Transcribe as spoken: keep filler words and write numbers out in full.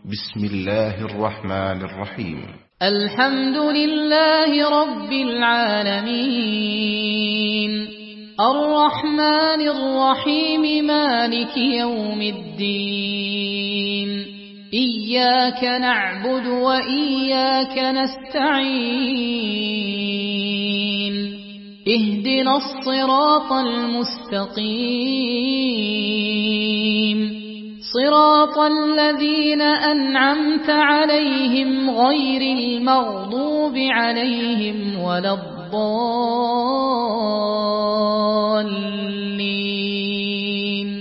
بسم الله الرحمن الرحيم. الحمد لله رب العالمين، الرحمن الرحيم، مالك يوم الدين. إياك نعبد وإياك نستعين، اهدنا الصراط المستقيم، صراط الذين أنعمت عليهم غير المغضوب عليهم ولا الضالين.